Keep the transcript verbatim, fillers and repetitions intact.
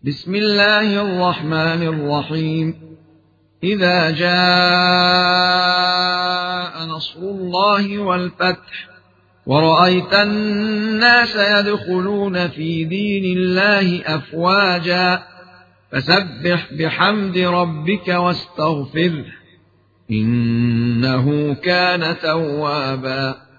بسم الله الرحمن الرحيم. إذا جاء نصر الله والفتح ورأيت الناس يدخلون في دين الله أفواجا فسبح بحمد ربك واستغفره إنه كان توابا.